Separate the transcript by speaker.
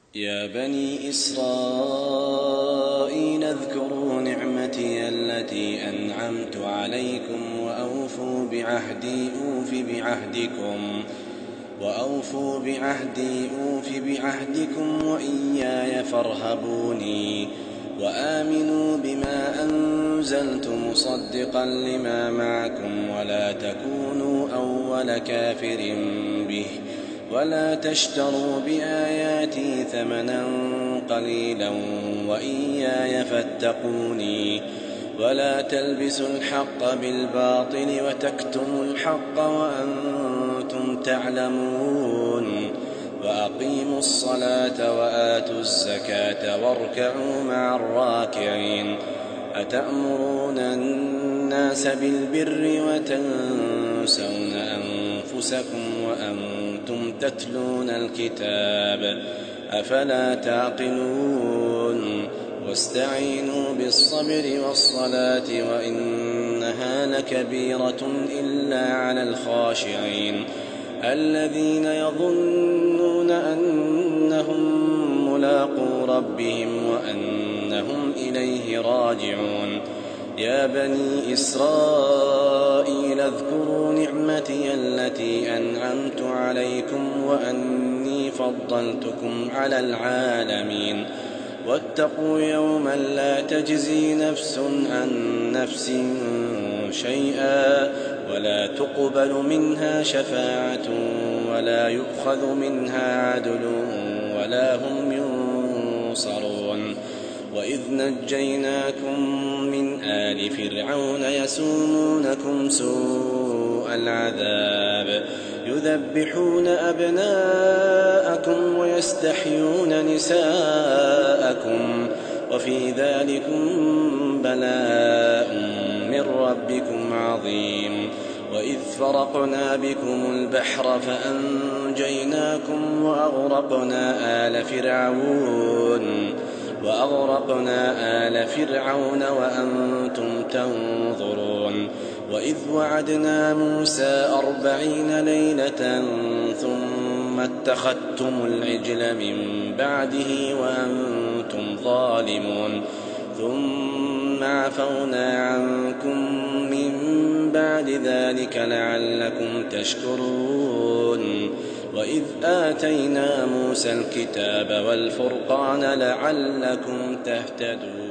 Speaker 1: يا بني إسرائيل اذكروا نعمتي التي أنعمت عليكم وأوفوا بعهدي أوف بعهدكم وإياي فارهبوني وآمنوا بما أنزلت مصدقا لما معكم ولا تكونوا أول كافر به ولا تشتروا بآياتي ثمنا قليلا وإياي فاتقوني ولا تلبسوا الحق بالباطل وتكتموا الحق وأنتم تعلمون وأقيموا الصلاة وآتوا الزكاة واركعوا مع الراكعين أتأمرون الناس بالبر وتنسون أنفسكم وأنتم تتلون الكتاب أفلا تعقلون واستعينوا بالصبر والصلاة وإنها لكبيرة إلا على الخاشعين الذين يظنون أنهم ملاقو ربهم وأنهم إليه راجعون يا بني إسرائيل اذكروا نعمتي التي أنعمت عليكم وأني فضلتكم على العالمين واتقوا يوما لا تجزي نفس عن نفس شيئا ولا تقبل منها شفاعة ولا يؤخذ منها عدل ولا هم ينصرون وإذ نجيناكم من آل فرعون يسومونكم سوء العذاب يذبحون أبناءكم ويستحيون نساءكم وفي ذلكم بلاء من ربكم عظيم وإذ فرقنا بكم البحر فأنجيناكم وأغرقنا آل فرعون وأنتم تنظرون وإذ وعدنا موسى 40 ليلة ثم اتخذتم العجل من بعده وأنتم ظالمون ثم عفونا عنكم من بعد ذلك لعلكم تشكرون وإذ آتينا موسى الكتاب والفرقان لعلكم تهتدون